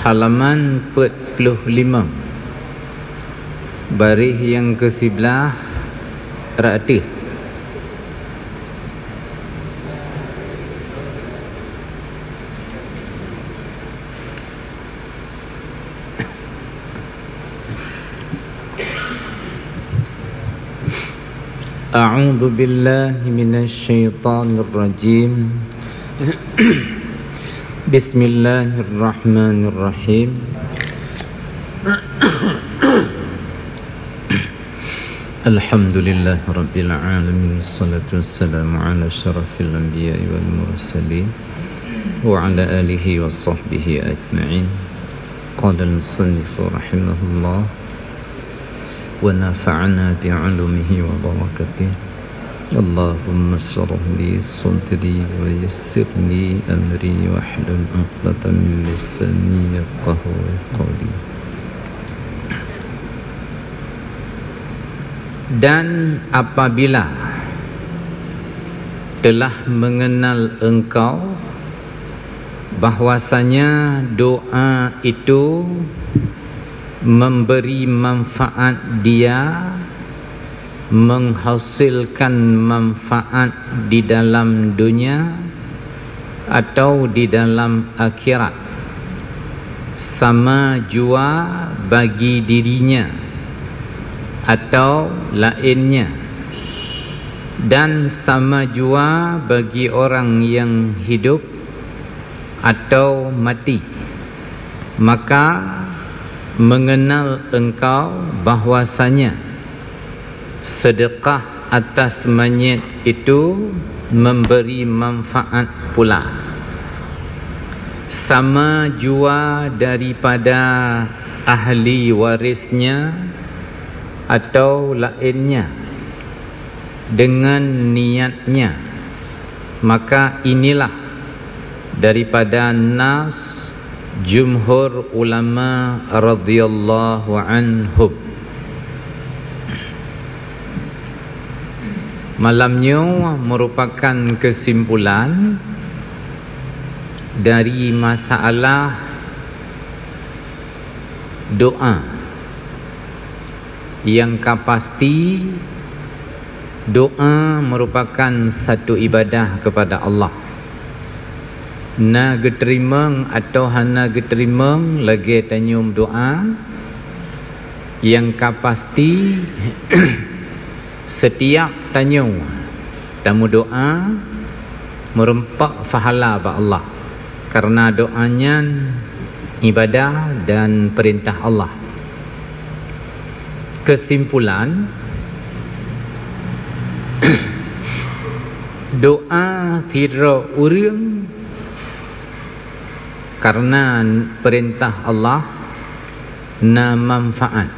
halaman 45, baris yang ke-11 terakhir. A'udzu billahi minasy syaithanir rajim. Bismillahirrahmanirrahim. Alhamdulillahi rabbil alamin, wassalatu wassalamu ala asyrafil anbiya'i wal mursalin wa ala alihi wa sahbihi ajma'in. Qala al-musannif rahimahullah wa nafa'ana bi'ulumihi wa barakatuh. Allahumma shrah li sadri wa yassir li amri wa hlul 'uqdatam min lisani yafqahu qawli. Dan apabila telah mengenal engkau bahwasanya doa itu memberi manfaat dia, menghasilkan manfaat di dalam dunia atau di dalam akhirat, sama jua bagi dirinya atau lainnya, dan sama jua bagi orang yang hidup atau mati, maka mengenal engkau bahwasanya sedekah atas mayit itu memberi manfaat pula, sama jua daripada ahli warisnya atau lainnya dengan niatnya. Maka inilah daripada nas jumhur ulama radhiyallahu anhum. Malamnya merupakan kesimpulan dari masalah doa, yang pasti doa merupakan satu ibadah kepada Allah. Na geterimeng atau hana geterimeng lagi tanyum doa, yang pasti setiap tanyum tamu doa merempak pahala ba Allah, karena doanya ibadah dan perintah Allah. Kesimpulan, doa tidak urang karena perintah Allah na manfaat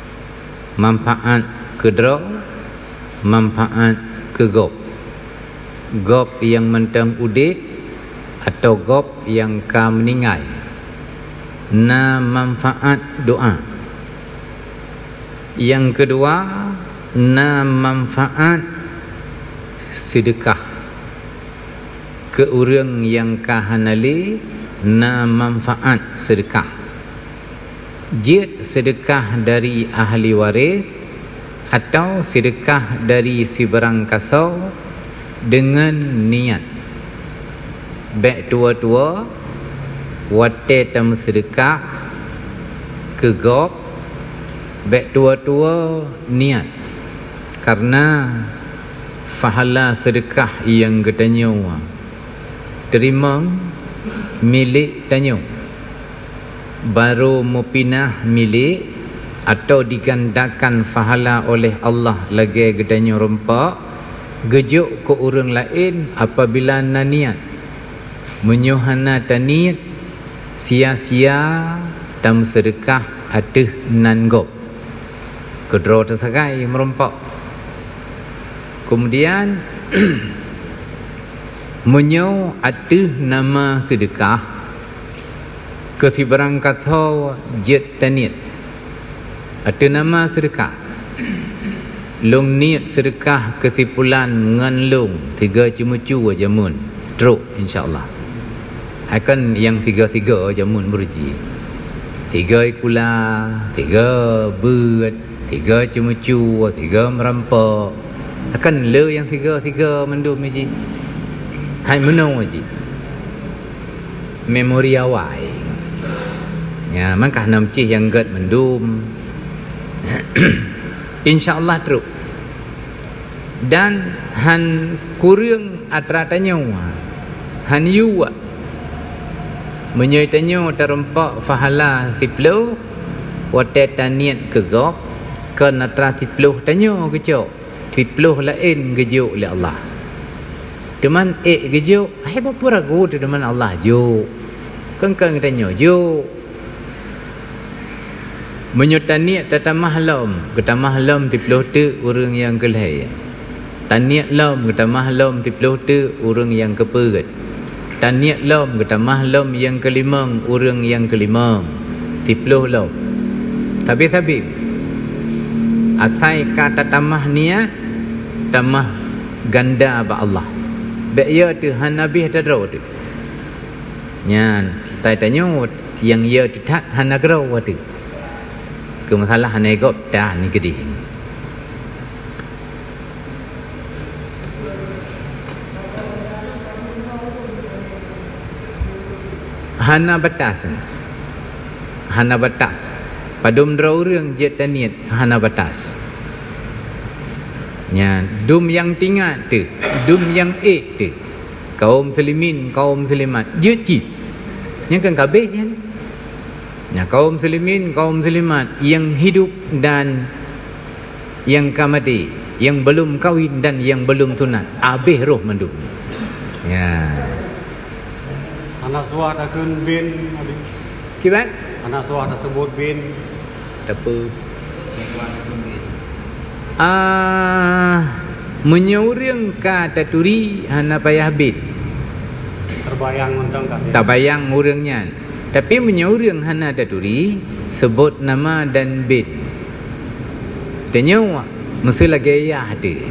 kedra, manfaat ke gop yang mentang udik atau gop yang ka meninggal, na manfaat doa. Yang kedua, na manfaat sedekah ke orang yang kahanali, na manfaat sedekah. Jid sedekah dari ahli waris atau sedekah dari si barang kasau dengan niat baik tua-tua wate tam sedekah ke gop, baik tua-tua niat karena pahala sedekah yang ketanya terima milik tanya, baru mupinah milik atau digandakan pahala oleh Allah lagi gedanya rempak gejuk ke orang lain apabila naniat menyuhana taniat sia-sia tam sedekah atih nanggop kedro tersakai merempak. Kemudian menyo atih nama sedekah ketibarang kata jet taniat atih nama sedekah lung niat sedekah ketipulan nganlung 3 cemucu jamun teruk insyaallah akan yang 3 jamun berji 3 ikula, 3 beut, 3 cemucu, 3 merampok. Akan le yang 3 mendum ji. Hai menung ji. Memori awal. Ya, maka nam cih yang get mendum. InsyaAllah teruk. Dan han kurang atratanya han yuwa menyoitanyo terempak fahala tipluh wate taniat kegok ke natra tipluh tanyo kecok tipluh lain gejuk oleh Allah teman gejuk hai apa ragu tu teman Allah juk kan tanyo juk menyotaniat tatamah lam ketamah lam tipluh tu orang yang kelai taniat lam ketamah lam tipluh tu orang yang keperat taniat lam ketamah lam yang kelimang orang yang kelimang tipluh lam tapi asai kata tamah niat tamah ganda ba Allah ba ya tu han nabi tadro tu nyan tai tanyo yang ya tu tak han agro tu ke masalah hanai gop dah ni gede hana batas padum draurang je taniat hana batas nya dum yang tinggal tu dum yang tu kaum muslimin kaum muslimat je cit nya kan kabeh nya kaum muslimin kaum muslimat yang hidup dan yang kamati yang belum kahwin dan yang belum sunat abih roh mendum ya anak suah dah kun bin abi kibat anak suah dah sebut bin apa menyurang kata turi hana payah bin terbayang untang kasih tak bayang urangnya tapi menyurang hana taturi sebut nama dan bin tanya mesti lagi ya hati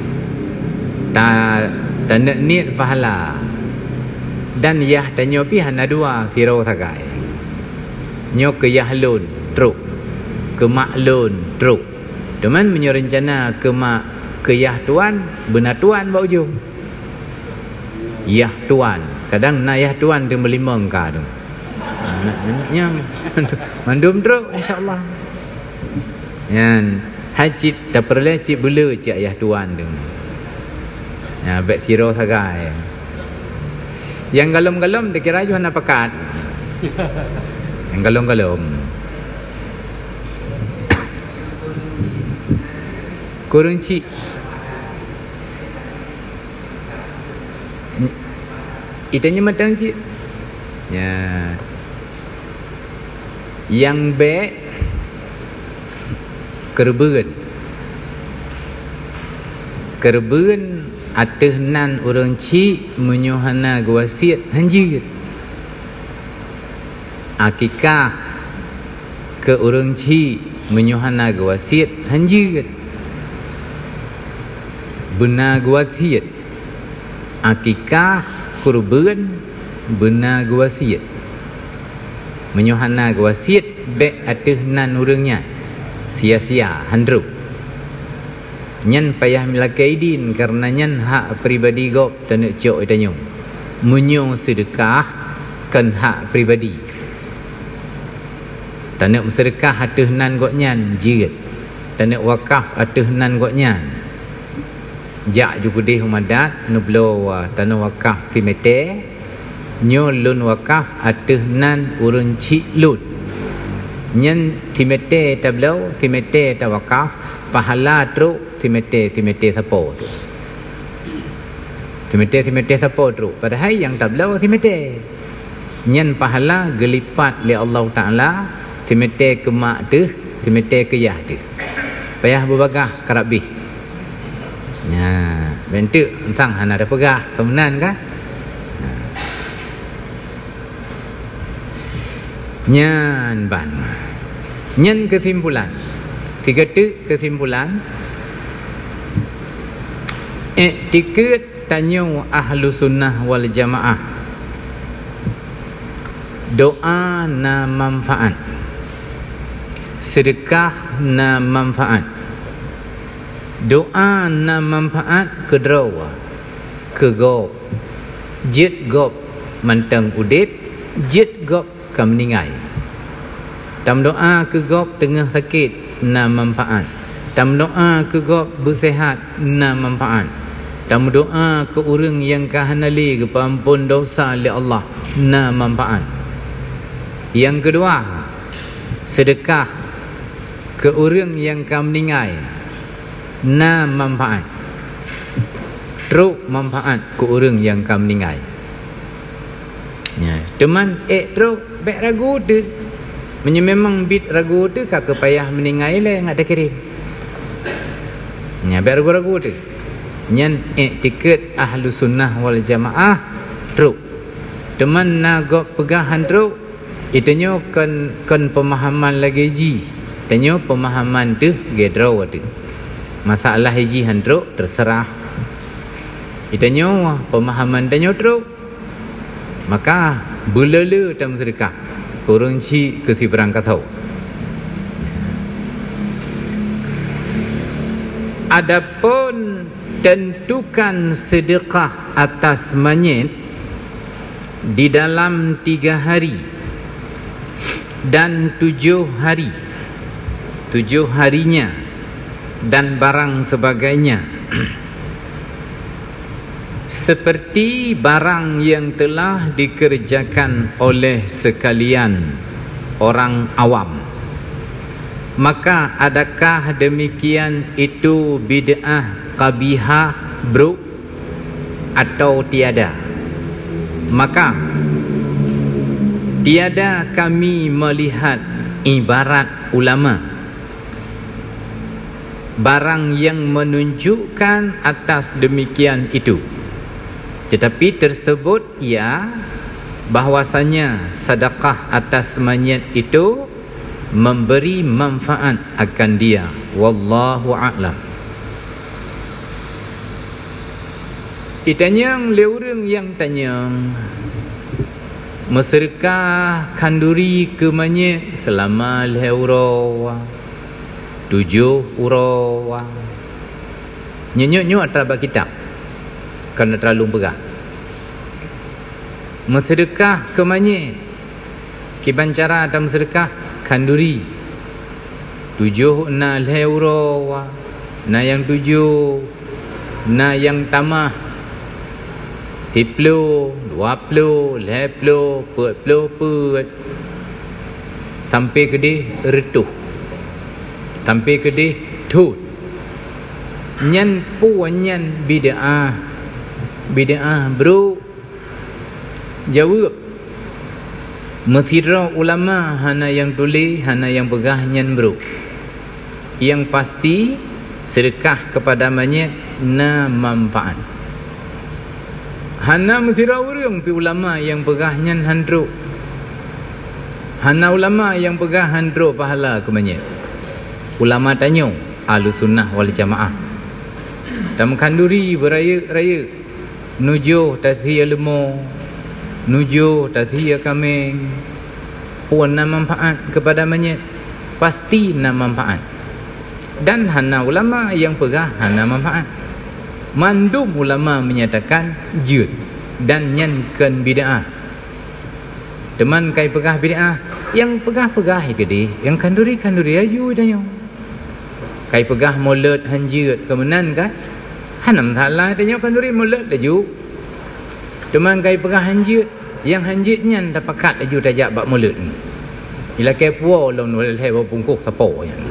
tak nak niat pahala dan yah tanya pi hana dua firau sagai nyok ke yahlun truk ke maklun truk teman menyerencana ke mak ke yah tuan benar tuan bau ujung yah tuan kadang na yah tuan tu melimang ka tu nya mandum truk insyaallah yan haji tak perlu cik bela cik ayah tuan tu ya bek siro sagai yang galom-galom dikira ju hana pekat yang galom-galom kurang cik itanya matang cik ya yang be kerben ateh nan orang cik menyohana wasiat hanjir akikah ke orang cik menyohana wasiat hanjir benar wasiat akikah kurban benar wasiat menyohana wasiat be ateh nan orangnya sia-sia handruk nyan payah milakaidin karena nyan hak pribadi gop tanak cok itanyong menyo sedekah kan hak pribadi tanak sedekah ateh nan gok nyan jirat tanak wakaf ateh nan gok nyan jak jugudih umadat nublo tanak wakaf timete nyo lun wakaf ateh nan urun cik lun nyen timete tablau timete tawakaf pahala truk timete sapo tu timete sapo truk padahal yang tablau timete nyen pahala gelipat li Allah Taala timete ke mak tu timete ke yah tu payah berbagah karabih nya bentuk entang hana ada pegah kemenan kah nyan ban nyan kesimpulan tiga tu kesimpulan iktikad tanyo ahlu sunnah wal jamaah doa na manfaat sedekah na manfaat, doa na manfaat ke drawa ke gop jet gop mantang udit jet gop kam ningai. Tam doa ke gop tengah sakit na manfaat, tam doa ke gop bersihat na manfaat, tam doa ke orang yang kahanali ke ampun dosa oleh Allah na manfaat. Yang kedua, sedekah ke orang yang kam ningai na manfaat, teruk manfaat ke orang yang kam ningai. Ya, teman teruk baik ragu tu, memang bit ragu tu kak payah meningai lah yang ada kirim. Ya, baik ragu-ragu tu. Nyan tiket ahlu sunnah wal jamaah teruk. Teman nagok pegahan teruk, itunya kan pemahaman lagi ji. Tanya pemahaman tu gedraw tu. Masalah haji handruk terserah. Itunya pemahaman tanya teruk. Maka bulala tam sedekah. Kurang ci ke si berangkat tahu. Adapun tentukan sedekah atas mayit di dalam 3 hari dan 7 hari, 7 harinya dan barang sebagainya, seperti barang yang telah dikerjakan oleh sekalian orang awam. Maka adakah demikian itu bid'ah qabihah bro atau tiada? Maka tiada kami melihat ibarat ulama barang yang menunjukkan atas demikian itu. Tetapi tersebut ya bahwasanya sedekah atas mayit itu memberi manfaat akan dia. Wallahu a'lam. Ditanya leurang yang tanya, mesedekah kanduri ke mayit selama 5 euro 7 euro nyenyuk atas kitab kerana terlalu pegah. Mesedekah ke mayit kiban cara atas mesedekah kanduri 7 na euro na yang 7 na yang tamah 10 20 50 40 sampai kedih retuh sampai kedih tut nyan puanyan bid'ah bro. Jawab Methira ulama hana yang tulis, hana yang pegah nyan bro. Yang pasti sedekah kepada mayit na manfaat. Hana methira urang pi ulama yang pegah nyan handro. Hana ulama yang pegah handro pahala ke mayit. Ulama tanya ahlu sunnah wal jamaah. Tam kanduri beraya-raya nujuh tathiyah lemo, nujuh tathiyah kambing, puan na manfaat kepada mayit, pasti na manfaat. Dan hana ulama yang pegah hana manfaat. Mandum ulama menyatakan jud dan nyankan bid'ah. Teman kai pegah bid'ah, yang pegah-pegah ikedi, yang kanduri-kanduri ayu danyo. Kai pegah mulut hanjut kemenan kan? Hanam thalai danyo kanduri mulut laju. Teman kai pegah hanjut, yang hanjut nyan tapakat laju tajak bak mulut ni. Ila kai puo long nol he bo pungkuk sapo yang.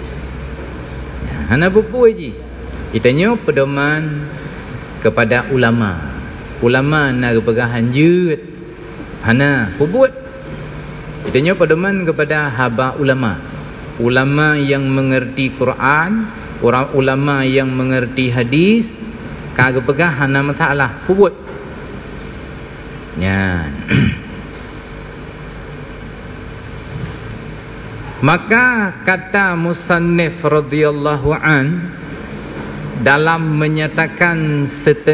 Hana bupui ji. Itanya pedoman kepada ulama. Ulama nak pegah hanjut. Hana buat. Itanya pedoman kepada haba ulama. Ulama yang mengerti Quran, orang ulama yang mengerti hadis, kagak pegah hana masalah buat. Ya. Maka kata musannif radhiyallahu an dalam menyatakan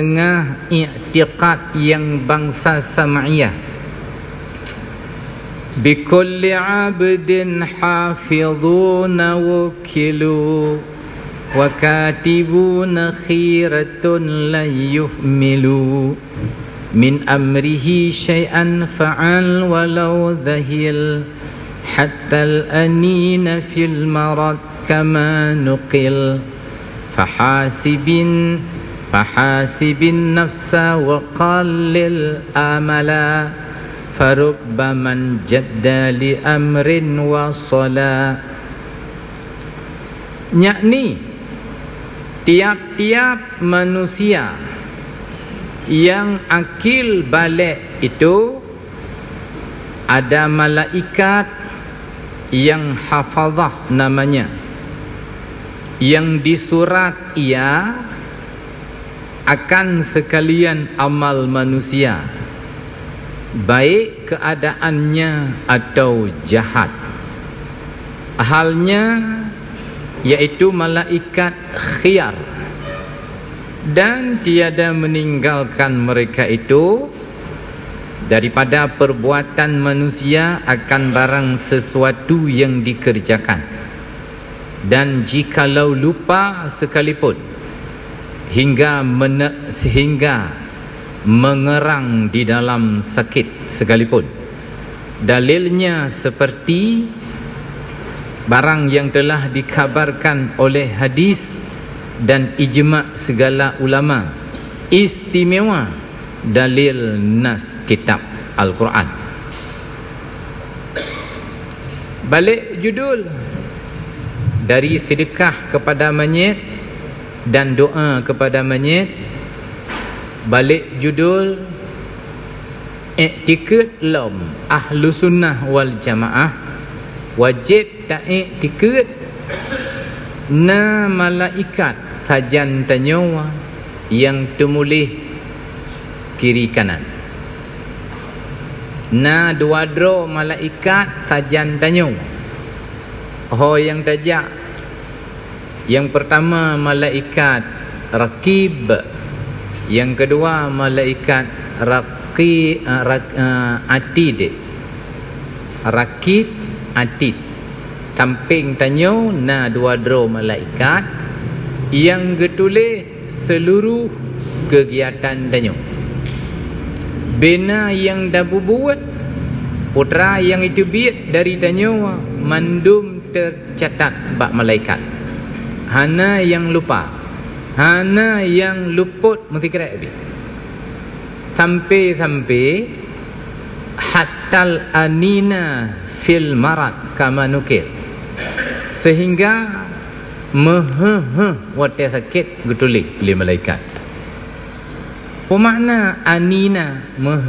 setengah i'tiqad yang bangsa sam'iyah, bikulli 'abdin hafizuna wukilu wa katibuna khiratun la yuhmilu min amrihi syai'an fa'al walau dhahil hatta al-anina fil marad kama nuqil fahasibin nafsa wa qallil amala farubba man jadda li amrin wa sala. Yakni tiap-tiap manusia yang akil balik itu ada malaikat yang hafazah namanya, yang disurat ia akan sekalian amal manusia, baik keadaannya atau jahat. Halnya yaitu malaikat khiyar, dan tiada meninggalkan mereka itu daripada perbuatan manusia akan barang sesuatu yang dikerjakan. Dan jikalau lupa sekalipun sehingga mengerang di dalam sakit sekalipun, dalilnya seperti barang yang telah dikabarkan oleh hadis dan ijma' segala ulama, istimewa dalil nas kitab Al-Quran. Balik judul dari sedekah kepada mayit dan doa kepada mayit, balik judul i'tikad lam ahlu sunnah wal jamaah wajib ta'ikad na malaikat tajan tanyawa yang temulih kiri kanan. Na dua dro malaikat tajan tanyawa. Oh, yang tajak, yang pertama malaikat rakib, yang kedua malaikat atid. Rakib atid tamping tanyo na dua dro malaikat yang getulih seluruh kegiatan tanyo. Bina yang dah buat putra yang itu biat dari tanyo mandum tercatat bak malaikat. Hana yang lupa, hana yang luput mesti kira habis. Sampai hatal anina fil marad kama nukil, sehingga wate sakit getulih oleh malaikat. Apa makna anina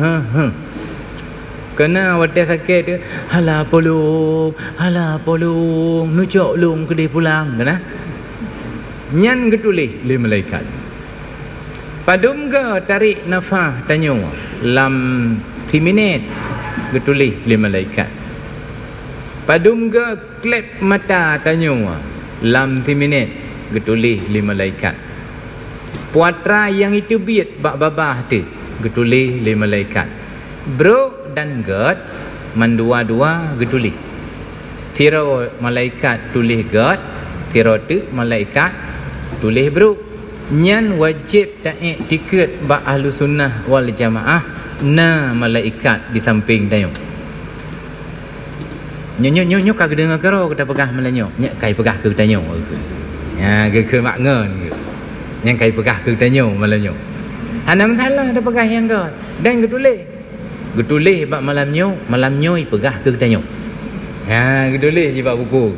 kena wate sakit dia hala polong nucok long kedai pulang kena nyan getulih oleh malaikat. Padum ke tarik nafas tanyo lam 3 minit getulih oleh malaikat. Padum ke klep mata tanyo lam 3 minit getulih oleh malaikat. Puatra yang itu biat bak babah tu getulih oleh malaikat. Bro dan God mandua-dua getulih. Tiro malaikat tulis God, tiro tu malaikat tulis bro. Nyan wajib ta'ikad bak ahlu sunnah wal jamaah na malaikat di samping tayo. Nyo kau dengar karo kita pegah melanyo. Nyak kai pegah ke tanyo. Ya ke makngon ke. Yang kai pegah ke tanyo melanyo. Ana mentala ada pegah yang God dan getulih bak malamnyo pegah ke tanyo. Ya getulih je bak buku.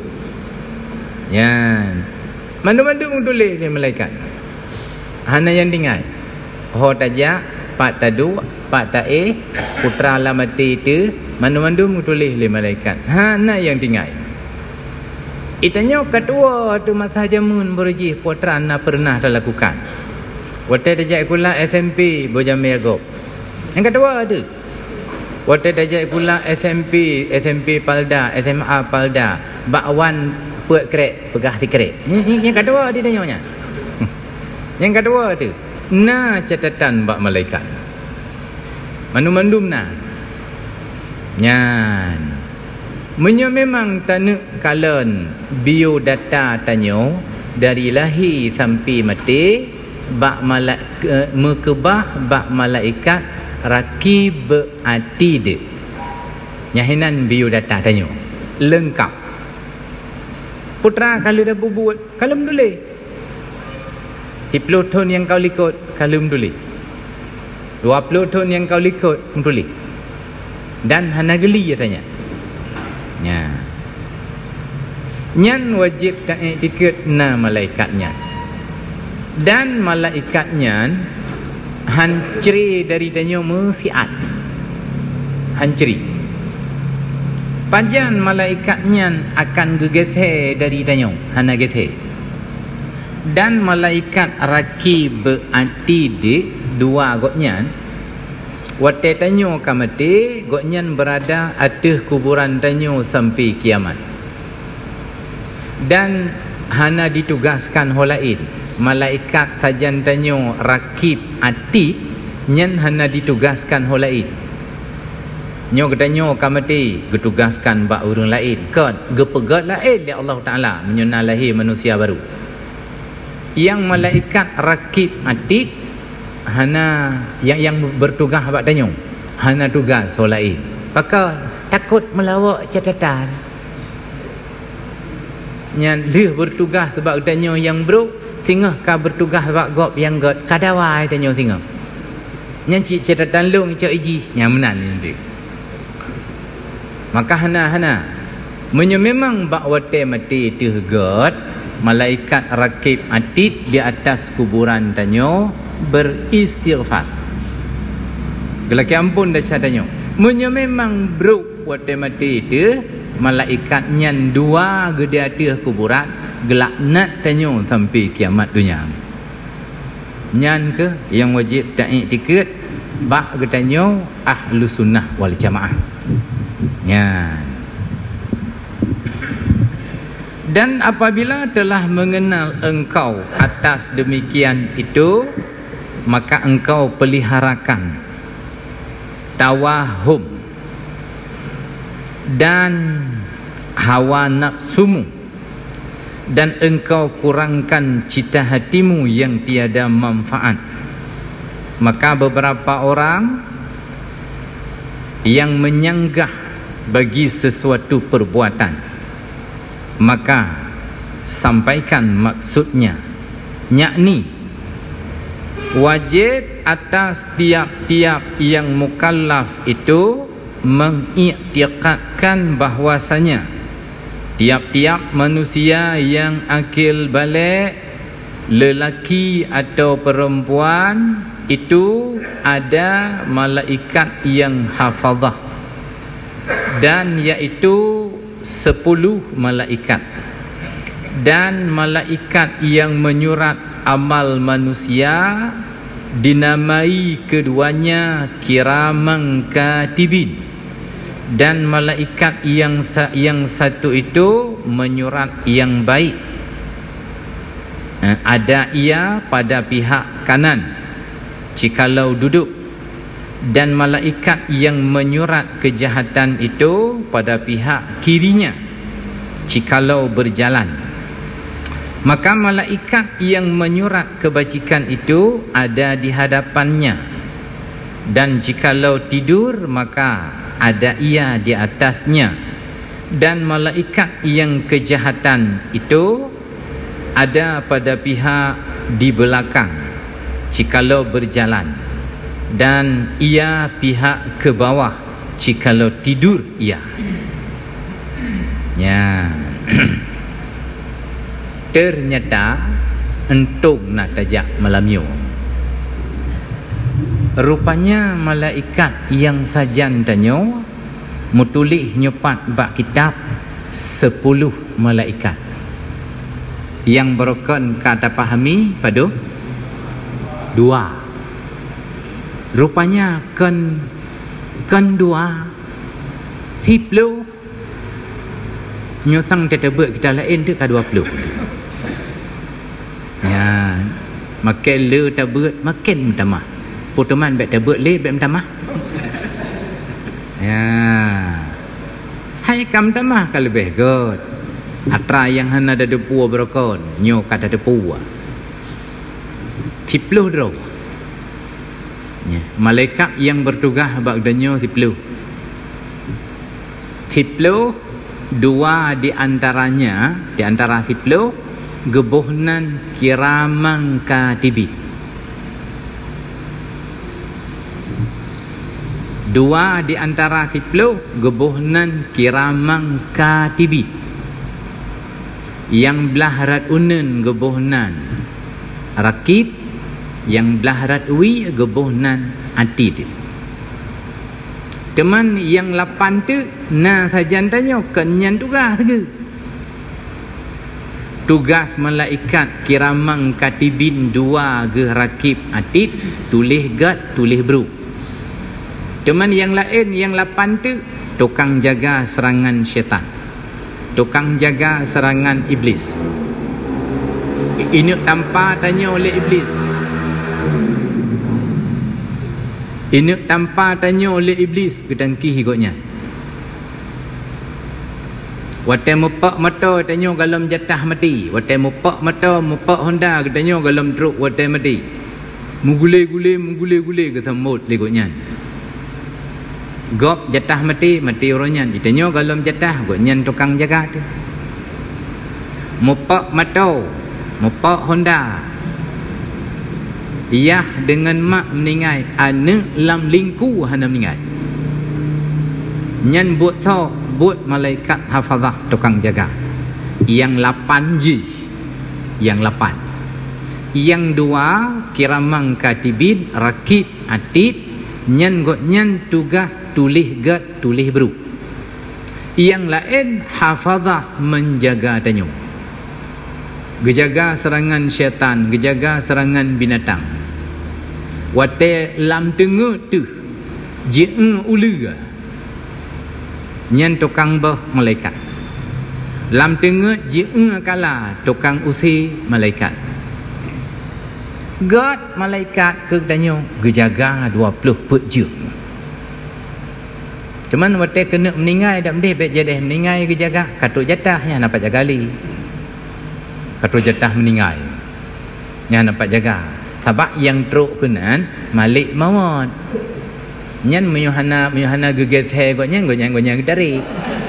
Yan. Mandu-mandu tulis dia malaikat. Hana yang tinggal. Ho tajak, pak tadu, pak tae, putra lamati itu, mandu-mandu tulis dia malaikat. Hana yang tinggal. Itanya kedua tu masa jamun berjih putra na pernah terlakukan. Waktu tajak kula SMP Bojami Agop. Yang kedua tu. Waktu tajak kula SMP Palda, SMA Palda, bakwan puak kerek, pegah di kerek. Yang kedua dia tanya. Yang kedua tu, na catatan bak malaikat. Mandum-mandum na. Nyan. Menyo memang tanuk kalan biodata tanyo dari lahir sampai mati bak mekebah bak malaikat rakib atid. Nyahinan biodata tanyo lengkap. Putra kalau dah buat kalau menduli. 10 tahun yang kau likut kalau menduli. 20 tahun yang kau likut menduli. Dan hana geli katanya. Ya. Nyan wajib ta'ikut na malaikatnya. Dan malaikatnya hancri dari danyo musiat. Hancri. Pajan malaikatnya akan gegethe dari danyo. Hana gethe. Dan malaikat rakib atid dua gotnya wate tanyo kamati gotnyan berada atas kuburan tanyo sampai kiamat. Dan hana ditugaskan holain malaikat tajan tanyo rakib ati nyan hana ditugaskan holain. Nyo getanyo kamati getugaskan bak urang lain kan gepegat lain ya Allah Taala menyuna lahir manusia baru. Yang malaikat rakib ati hana yang bertugas abak tanyo hana tugas solai maka takut melawak catatan yang dia bertugas sebab tanyo yang bro tingah ka bertugas sebab gop yang got kadawai tanyo tingah yang cik catatan long cik iji yang menan nanti maka hana memang bak wate mati tu got malaikat rakib atid di atas kuburan tanyo beristighfar. Gelaki ampun dah syadanya. Menyo memang bro wate mati itu malaikat nyan dua gede atas kuburan gelaknat tanyo sampai kiamat dunia. Nyan ke yang wajib ta'ikut bak getanyo ahlu sunnah wal jamaah. Nyan. Dan apabila telah mengenal engkau atas demikian itu, maka engkau peliharakan tawahum dan hawa nafsumu, dan engkau kurangkan cita hatimu yang tiada manfaat. Maka beberapa orang yang menyanggah bagi sesuatu perbuatan, maka sampaikan maksudnya, yakni wajib atas tiap-tiap yang mukallaf itu mengiktikadkan bahwasanya tiap-tiap manusia yang akil balik, lelaki atau perempuan, itu ada malaikat yang hafazah, dan iaitu 10 malaikat. Dan malaikat yang menyurat amal manusia dinamai keduanya kiraman katibin. Dan malaikat yang satu itu menyurat yang baik. Ada ia pada pihak kanan jikalau duduk, dan malaikat yang menyurat kejahatan itu pada pihak kirinya jikalau berjalan. Maka malaikat yang menyurat kebajikan itu ada di hadapannya, dan jikalau tidur maka ada ia di atasnya. Dan malaikat yang kejahatan itu ada pada pihak di belakang jikalau berjalan, dan ia pihak ke bawah jikalau tidur ia. Ya. Ternyata entung nak tajak malamnya. Rupanya malaikat yang sajan tanyo mutulih nyopat bak kitab 10 malaikat. Yang berokon kata pahami pada 2. Rupanya kan 2 10 nyosang tetebek kita lain tu ka 20. Ya, makin le tabet makin tamah. Potoman bet tabet le bet tamah. Ya. Hai kam tamah ka lebih god atra yang hana ada depu berokon nyo kata depu 10 draw ya malaikat yang bertugas bagdanyo 10 dua di antara 10 gebuhnan kiramang katibin. Dua di antara 10 gebuhnan kiramang katibin. Yang belahrat unen gebuhnan rakib, yang belahrat wi gebuhnan atid. Teman yang 8 tu na sajan tanya kenyan tugas ke? Tugas malaikat kiramang katibin 2 ge rakib atid tulis gad tulis bru. Teman yang lain yang 8 tu tukang jaga serangan syaitan, tukang jaga serangan iblis. Ini tanpa tanya oleh iblis. Ini tanpa tanya oleh iblis ketangki higotnya. Watai mupak mata tanya galam jatah mati. Watai mupak mata mupak Honda tanya galam truk watai mati. Mugule-gule ke samut ligotnya. Gop jatah mati orangnya. Ditanya galam jatah gotnya tukang jaga tu. Mupak mata mupak Honda. Iyah dengan mak meninggal anak lam lingku hana meninggal. Nyan buat malaikat hafazah tukang jaga. Yang 8 je. Yang 8. Yang 2 kiramang katibin rakib atid. Nyan tugas tulis gad tulis bru. Yang lain hafazah menjaga tanyo. Gejaga serangan syaitan, gejaga serangan binatang. Wate lam tengah tu je ulu nyan tukang bah malaikat. Lam tengah je kala tukang usi malaikat. God malaikat ke tanyo gejaga 20 jam. Cuman wate kena meninggal dak mendeh bet jadi meninggal gejaga katuk jatahnya nampak jaga li. Katuk jatah meninggal nya nampak jaga. Sebab yang teruk kenan malik maut. Nyan meyuhana geget he gotnya gedari.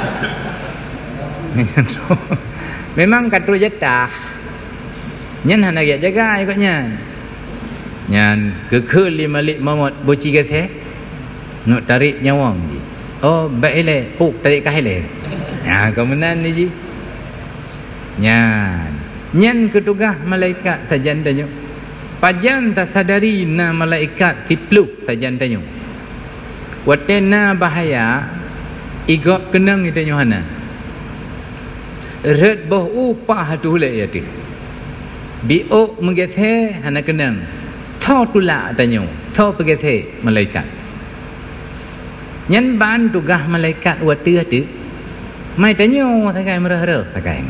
Memang katuk jatah. Nyan hana jaga ikutnya. Nyan kekeli malik maut boci get he. Nak tarik nyawang ji. Oh baile puk tarik kahile. Ya kemenan ni ji. Nyan ketugah malaikat sajan tanyo. Pajan tak sadari na malaikat tipluk sajan tanyo. Watena bahaya igok kenang itu Yohana. Red boh upah tu le ya tu. Biok mengethe hana kenang. Thau tula tanyo. Thau pegethe malaikat. Nyan ban tugah malaikat watu tu. Mai tanyo sakai merah-merah sakai.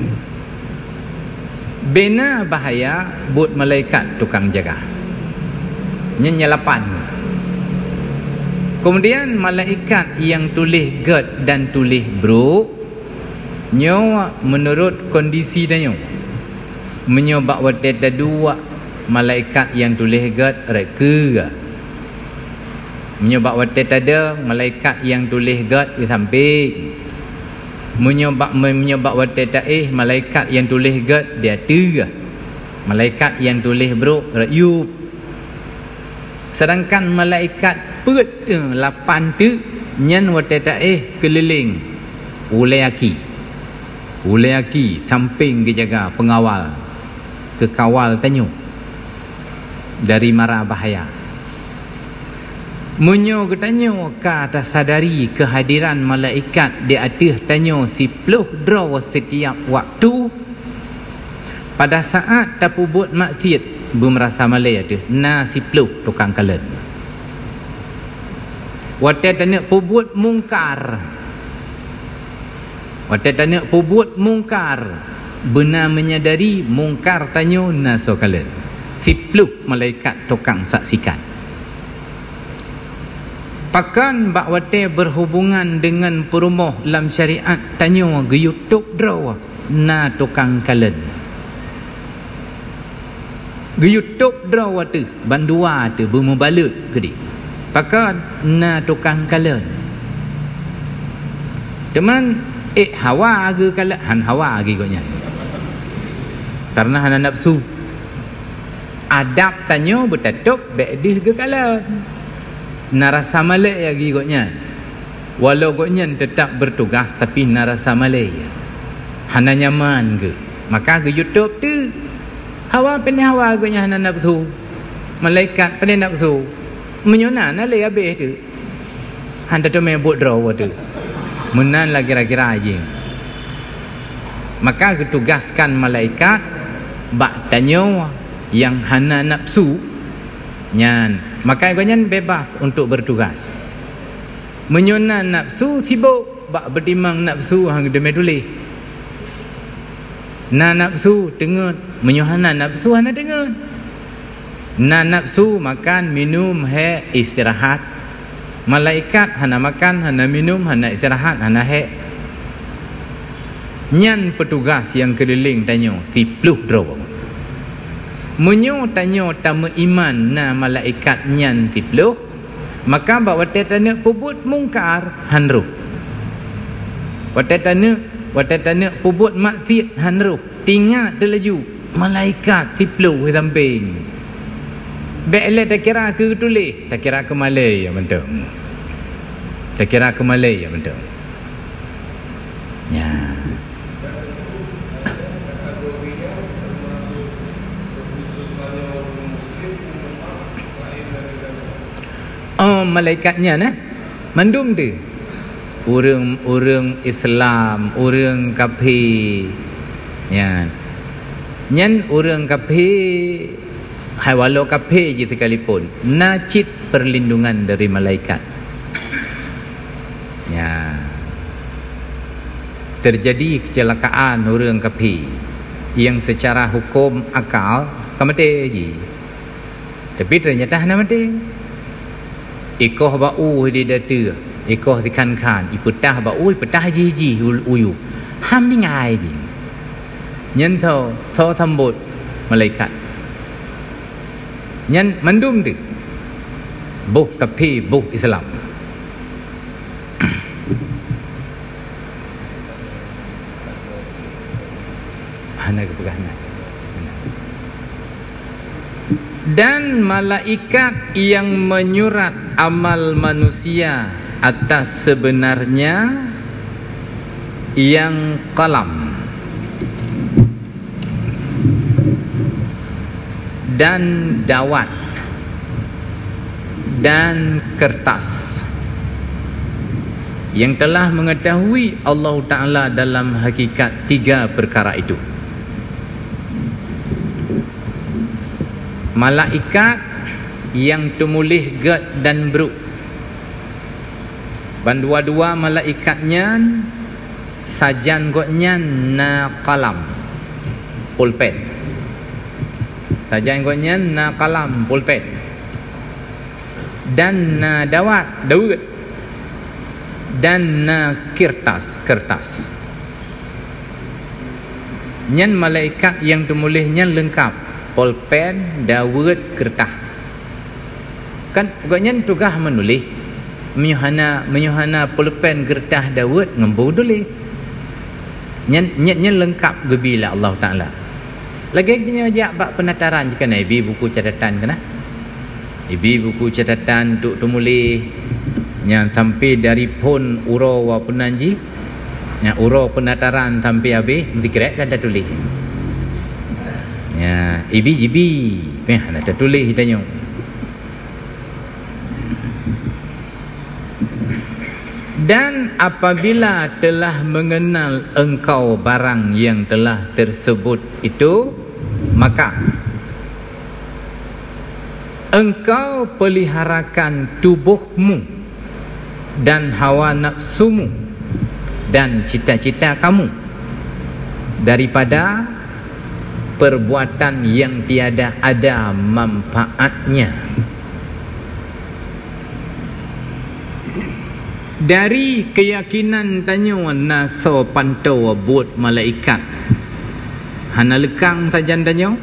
Bena bahaya buat malaikat tukang jaga. Nyelapan. Kemudian malaikat yang tulis gad dan tulis bro nyo menurut kondisi danyo menyobak watet dua malaikat yang tulis gad reka menyobak watet ada malaikat yang tulis gad di samping menyobak watet malaikat yang tulis gad dia tiga malaikat yang tulis bro rayub. Sedangkan malaikat pet 8 tu nyan watetae keliling ulayaki samping ke jaga pengawal kekawal tanyo dari mara bahaya. Munyo ketanyo ka sadari kehadiran malaikat di atas tanyo 10 draw setiap waktu pada saat tapu buat maksiat bermerasa malai ada na 10 tukang kalan. Watai tanya perbuat mungkar benar menyadari mungkar tanyo na so kalan 10 malaikat tukang saksikan. Pakan bak wate berhubungan dengan perumah dalam syariat tanya ke YouTube draw na tukang kalen. Ke YouTube draw tu bandua tu bermubalut ke di. Pakan na tukang kalen. Teman hawa ke kala han hawa ke koknya. Karena han nafsu. Adab tanya bertatup bedih ke kala. Narasa malek lagi koknya. Walau koknya tetap bertugas tapi narasa malek. Hana nyaman ke. Maka ke YouTube tu hawa pandai hawa koknya hana nafsu. Malaikat pandai nafsu. Menyona na le habis tu. Han tu main buat draw tu. Menan lah kira-kira aja. Maka ketugaskan malaikat bak tanya yang hana nafsu nyan, maka ganyan bebas untuk bertugas. Menyona nafsu sibuk bak bertimang nafsu hang deme tulis. Na nafsu dengar, menyohana nafsu hana dengar. Na nafsu makan, minum, istirahat. Malaikat hana makan, hana minum, hana istirahat, hana nyan petugas yang keliling tanya, tipluh draw. Menyo tanya tamu iman na malaikat nyan tipluh, maka bawa tanya pubut mungkar hanruh. Wate tanya pubut maksiat hanruh. Tinggal terlaju malaikat tipluh samping. Be'le tak kira ke tulis, tak kira ke Malay ya betul. Tak kira ke Malay ya betul. Ya. Oh, malaikatnya nah. Mandum tu. Orang Islam, orang kafir. Ya. Nyan orang kafir, hai walau kafir je sekalipun, najid perlindungan dari malaikat. Ya. Terjadi kecelakaan orang kafir yang secara hukum akal kamate je. Tapi ternyata hana mati. Ikoh bau di data, ikoh di kan, iputah bau, iputah ji uyu. Ham ni ngai je. Nyen thau thambut malaikat. Nyen mandum tu. Buh kafir, buh Islam. Hana kepegahna. Dan malaikat yang menyurat amal manusia atas sebenarnya yang qalam dan dawat dan kertas yang telah mengetahui Allah Ta'ala dalam hakikat 3 perkara itu. Malaikat yang tumulih gad dan bruk. Bandua-dua malaikatnya sajan godnya na qalam pulpen. Sajan godnya na qalam pulpen. Dan na dawat daud. Dan na kertas. Nyan malaikat yang tumulihnya lengkap. Pulpen, dawud, kertas. Kan pokoknya tugas menulis. Menyuhana pulpen, kertas, dawud ngembu tulis. Nyen lengkap gebila Allah Ta'ala. Lagi kena ajak bak penataran jika ibi buku catatan kena. Ibi buku catatan untuk tumulih yang sampai dari pun uro wa penanji. Yang uro penataran sampai habis mesti kerek kan dah tulis. Ya, ibi nak tulis tanya. Dan apabila telah mengenal engkau barang yang telah tersebut itu, maka engkau peliharakan tubuhmu dan hawa nafsumu dan cita-cita kamu daripada perbuatan yang tiada ada manfaatnya. Dari keyakinan tanyo naso pantau buat malaikat hana lekang tajan tanyo,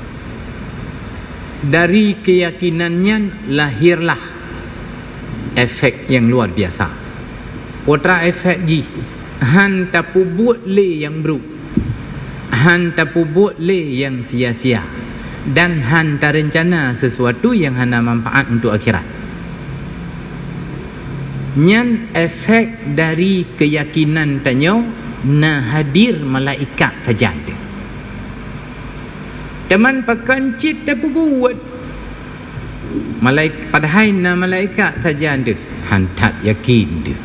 dari keyakinannya lahirlah efek yang luar biasa. Putra efek ji han tapu buat le yang buruk, han tapu buat le yang sia-sia, dan han tarencana sesuatu yang hana manfaat untuk akhirat. Nyan efek dari keyakinan tanyo na hadir malaikat tajan dia. Teman pakancit tapu buat malaikat, padahal na malaikat tajan dia hantat yakin dia.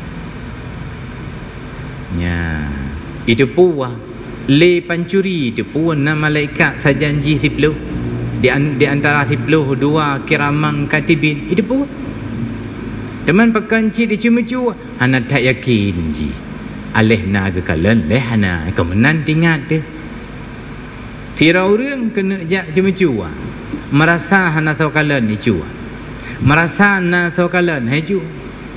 Ya, itu puah le pancuri itu puah na malaikat tajanji 10 di antara 10 dua kiramang katibin itu puah. Teman pakanci di cuma-cuma hana tak yakin ji aleh na ke kalen leh hana kemenan tingat dia tirau reng kena jak cuma-cuma merasa hana tahu kalen ni cua merasa hana tahu kalen hai cua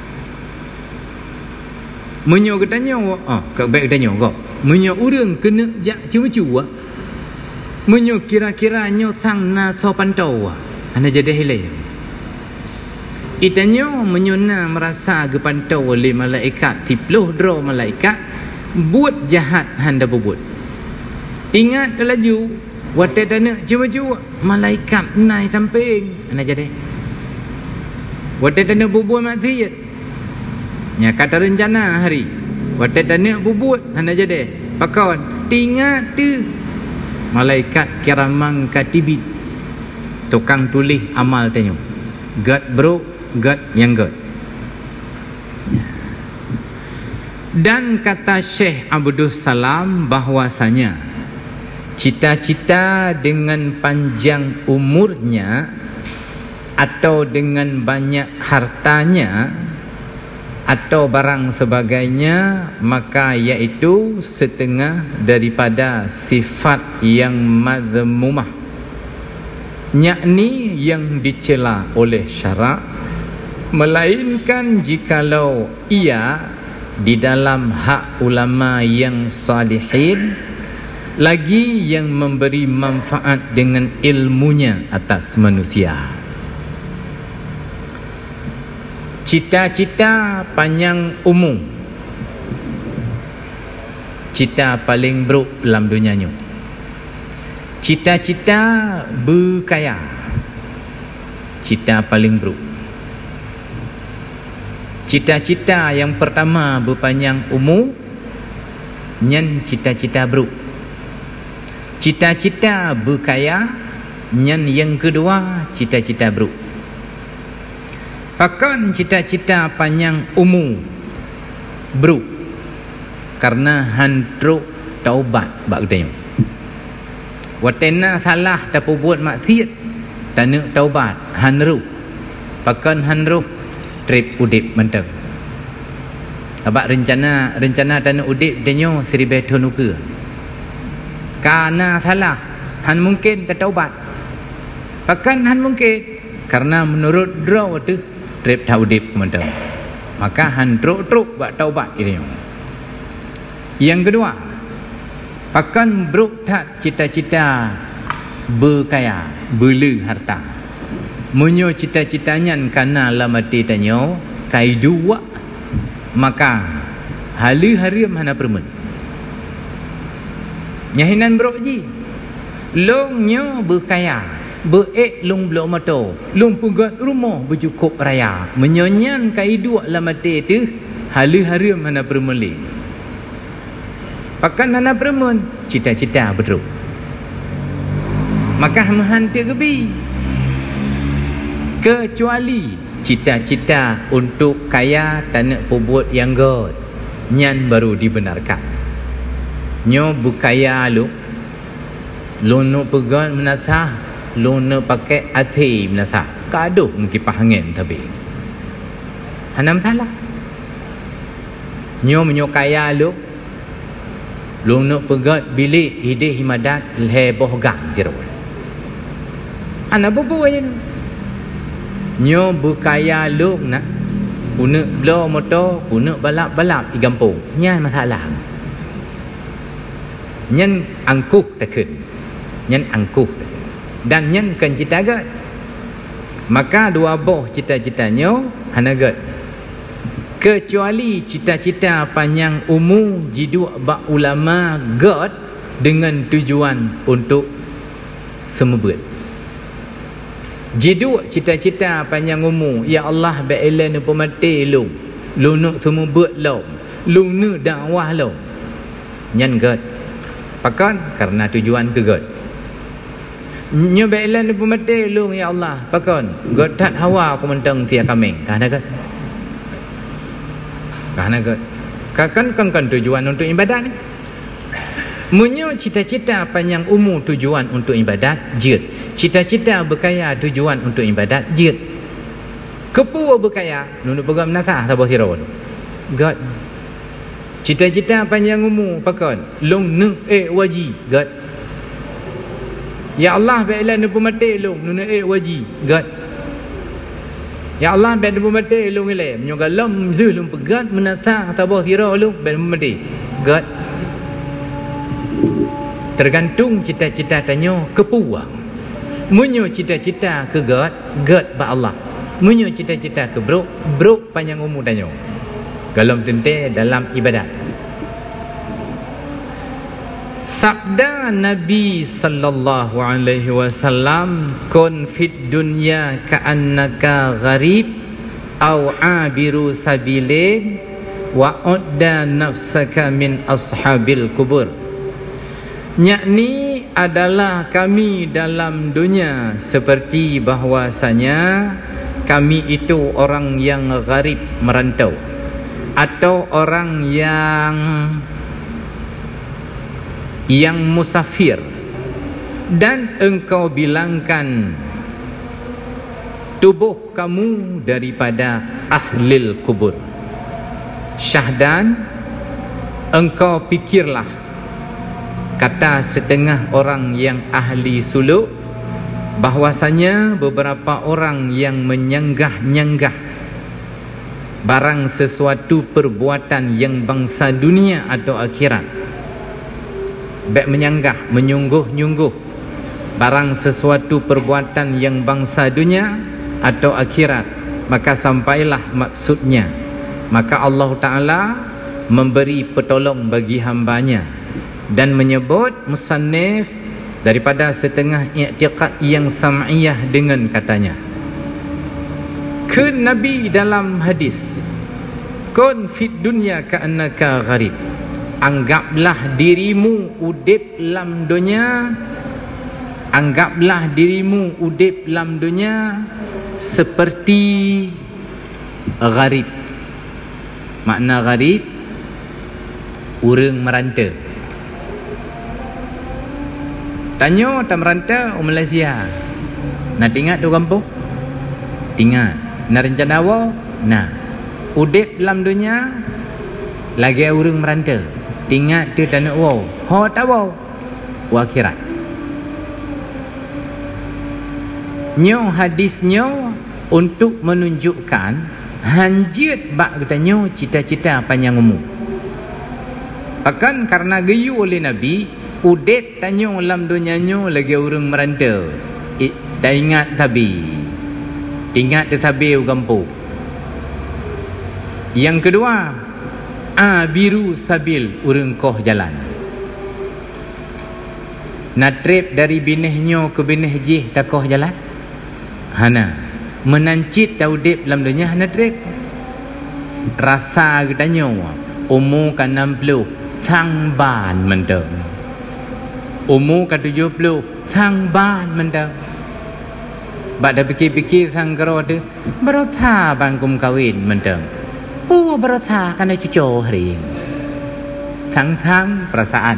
menyo katanya ke baik katanya kau menyo urang kena jak cuma-cuma menyo kira-kira nyo sang na tahu pantau hana jadi hilai. Itanyo menyuna merasa gepantau oleh malaikat 10 draw malaikat buat jahat handa buat. Ingat laju wate tana cuma-cuma malaikat naik samping ana jadi. Wate tana bubuat maksiat. Nya kata rencana hari. Wate tana bubuat ana jadi. Pakon ingat tu malaikat kiramang katibin tukang tulis amal tanyo. God bro God yang God. Dan kata Syekh Abdul Salam bahwasanya cita-cita dengan panjang umurnya atau dengan banyak hartanya atau barang sebagainya, maka iaitu setengah daripada sifat yang mazmumah, yakni yang dicela oleh syarak, melainkan jikalau ia di dalam hak ulama yang salihin lagi yang memberi manfaat dengan ilmunya atas manusia. Cita-cita panjang umum, cita paling buruk dalam dunia ni. Cita-cita berkaya, cita paling buruk. Cita-cita yang pertama berpanjang umur, nyan cita-cita buruk. Cita-cita berkaya, nyan yang kedua cita-cita buruk. Bahkan cita-cita panjang umur buruk karena handruk taubat bak katanya. Watena salah tapi buat maksiat tanuk taubat handruk. Bahkan handruk trip udip mentang. Abak rencana tanuk udip denyo 1000 tahun ke. Karena salah han mungkin ketaubat. Bahkan han mungkin karena menurut draw tu trip taudip mentang. Maka han truk buat taubat ini. Yang kedua, bahkan bruk tak cita-cita berkaya, beli harta. Munyo cita-citanya kana la mati tanyo kai dua, maka hari-hari mana permen nyahinan bro ji long nyo berkaya beek long blok motor long pugat rumah bercukup raya menyonyan kai dua la mati tu hari-hari mana permen le pakan mana permen cita-cita betul maka menghanti kebi kecuali cita-cita untuk kaya tanah pobot yang god nyan baru dibenarkan nyo bukaya lu no pegang menasah lu no pakai hati menasah kaduh ngkipah angin tapi hanam salah nyo menyo kaya lu no pegang bilik hidih himadat leboh gang jero ana bobo aja nyo bukaya lu nak Guna blow motor, guna balap-balap di kampung. Nyan masalah. Nyan angkuh takun. Nyan angkuh. Dan nyan kan cita agak. Maka dua boh cita-citanya hanagat. Kecuali cita-cita panjang umur jiduk bak ulama God dengan tujuan untuk semebut. Jiduk cita-cita panjang umur, ya Allah bailan apa mati lu. Lu nak semebut lu. Lu nak dakwah lu. Nyan God. Pakan karena tujuan ke God. Nya bailan apa mati lu ya Allah. Pakan God tak hawa aku mentang sia kameng. Kana God. Karena kan tujuan untuk ibadat ni. Munyo cita-cita panjang umur tujuan untuk ibadat jid. Cita-cita berkaya tujuan untuk ibadat jid. Kepu berkaya nunuk pegang menasah sabah hero. God. Cita-cita panjang umur pakon long ne waji God. Ya Allah bailan nu mati long nu waji God. Ya Allah ben mati lu ngile menyoga lam zulum pegat menasang tabah kira lu ben mati God. Tergantung cita-cita tanya kepuang. Munyo cita-cita ke God ba Allah. Munyo cita-cita ke bro panjang umur tanya galam tente dalam ibadat. Sabda Nabi sallallahu alaihi wasallam, kun fid dunya ka'annaka gharib aw abiru sabilin wa udda nafsaka min ashabil kubur. Yakni adalah kami dalam dunia seperti bahwasanya kami itu orang yang gharib, merantau, atau orang yang musafir, dan engkau bilangkan tubuh kamu daripada ahlil kubur. Syahdan, engkau pikirlah, kata setengah orang yang ahli suluk, bahwasanya beberapa orang yang menyanggah-nyanggah barang sesuatu perbuatan yang bangsa dunia atau akhirat. Baik menyanggah, menyungguh-nyungguh barang sesuatu perbuatan yang bangsa dunia atau akhirat, maka sampailah maksudnya. Maka Allah Ta'ala memberi pertolong bagi hambanya dan menyebut musannif daripada setengah i'tiqad yang sam'iyah dengan katanya. Ke Nabi dalam hadis, kun fid dunya ka'annaka gharib. Anggaplah dirimu udip lam dunia, anggaplah dirimu udip lam dunia seperti gharib. Makna gharib, urang merantau. Tanya tak merantau Malaysia, nak tinggal tu kampung? Tinggal. Nak rencana awak? Nah, udip dalam dunia lagi urang merantau. Tinggal tu tak nak wow. Ho tak wow. Akhirat. Nyo hadisnya untuk menunjukkan hanjit bak katanya cita-cita panjang umur. Bahkan karena gayu oleh Nabi, udip tanya dalam dunianya lagi urang merantau. Tak ingat tabi. Ingat tetabi kampung. Yang kedua, biru sabil urang koh jalan. Nak trip dari binihnya ke binih jih takoh jalan. Hana menancit taudip dalam dunia hana trip. Rasa katanya umur kan 60 thang ban mentang. Umur kan 70 thang ban mentang. Bak dah fikir-fikir sang kero tu berotha bangkum kawin mentang. Oh berotha kan cucu hari. Thang-thang perasaan.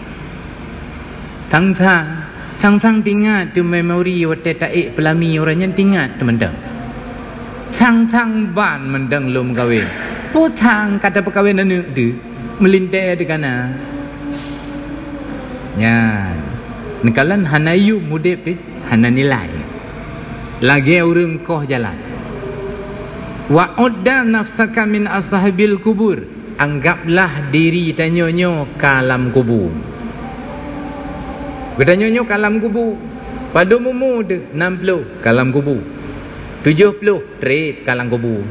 Thang-thang tinggal tu memori waktu taik pelami orangnya tinggal tu mentang. Thang-thang ban mentang lum kawin. Oh thang kata perkawin anak tu melintai di kana. Ya. Nekalan hanayu mudip tu hana nilai. Lagi urang koh jalan. Wa'udda nafsaka min ashabil kubur, anggaplah diri tanyonyo kalam kubur. Katanyonyo kalam kubur. Pada mumu tu 60 kalam kubur, 70 trip kalam kubur,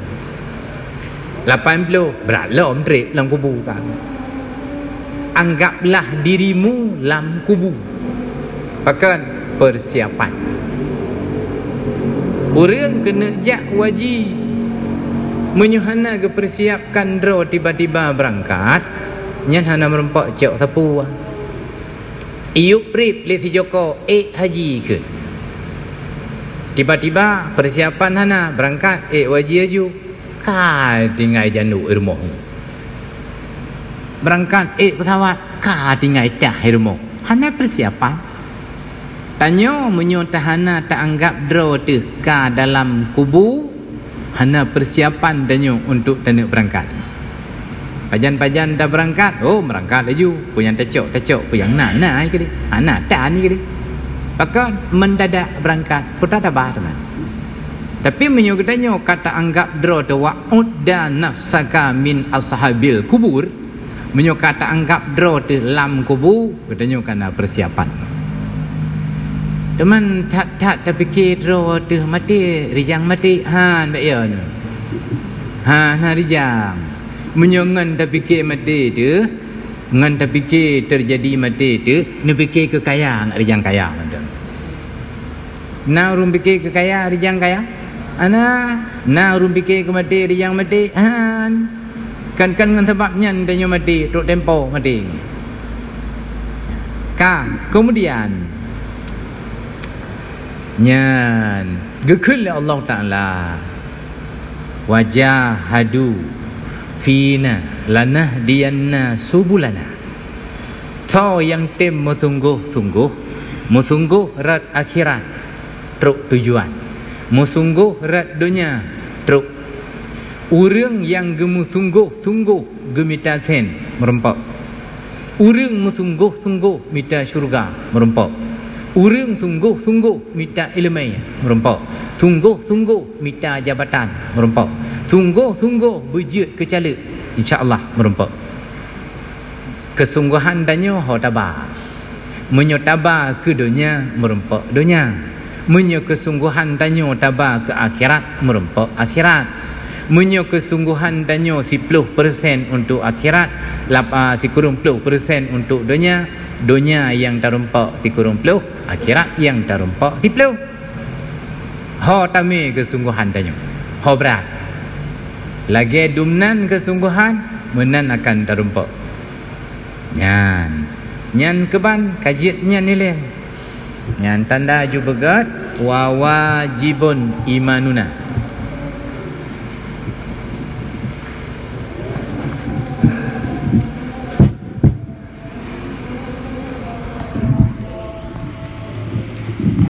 80 beralom trip dalam kubur kan. Anggaplah dirimu dalam kubur. Pakan persiapan. Orang kena jak wajib menyuhana ke persiapkan dro tiba-tiba berangkat nyan hana merempak cok sapu. Iup prip le si Joko haji ke. Tiba-tiba persiapan hana berangkat wajib aju. Tinggal janu rumah. Berangkat pesawat tinggal dah rumah. Hana persiapan. Tanya menyotahana tak anggap draw tu dalam kubu. Hana persiapan tanya untuk tanda berangkat. Pajan-pajan dah berangkat, berangkat laju. Puyang tecok, puyang nak ke dia. Nak tak ni ke dia. Maka mendadak berangkat, putar tabah teman. Tapi menyokatanya kata anggap draw tu wa'udda nafsaka min ashabil kubur. Menyokata anggap draw tu lam kubur, katanya kena persiapan. Teman tak terfikir draw tu mati, rijang mati, tak ya ni. Rijang. Menyongan terfikir mati tu, ngan terfikir terjadi mati tu, ni fikir kekayaan rijang kaya macam. Nah urung fikir kekaya rijang kaya. Nah urung fikir ke mati rijang mati. Kan dengan sebabnya tanya mati, truk tempo mati. Kemudian nyan gekul Allah Taala wajahadu fina lanahdiyanna subulana. Tau yang tem musungguh rat akhirat truk tujuan, musungguh rat dunia truk. Urang yang gemusungguh gemita sen merempak. Urang musungguh mita syurga merempak. Urang sungguh mita ilmu merempak. Sungguh mita jabatan merempak. Sungguh bujut kecala insya-Allah merempak. Kesungguhan danyo tabah. Menyo tabah ke dunia merempak dunia. Menyo kesungguhan danyo tabah ke akhirat merempak akhirat. Menyo kesungguhan danyo 10% untuk akhirat, 10% untuk dunia. Dunia yang terempak 30, akhirat yang terempak 10. Tami kesungguhan danyo. Berat. Lagi dumnan kesungguhan, menan akan terempak. Nyan keban kajian nyan ni Nyan tanda ju begat wa wajibun imanuna.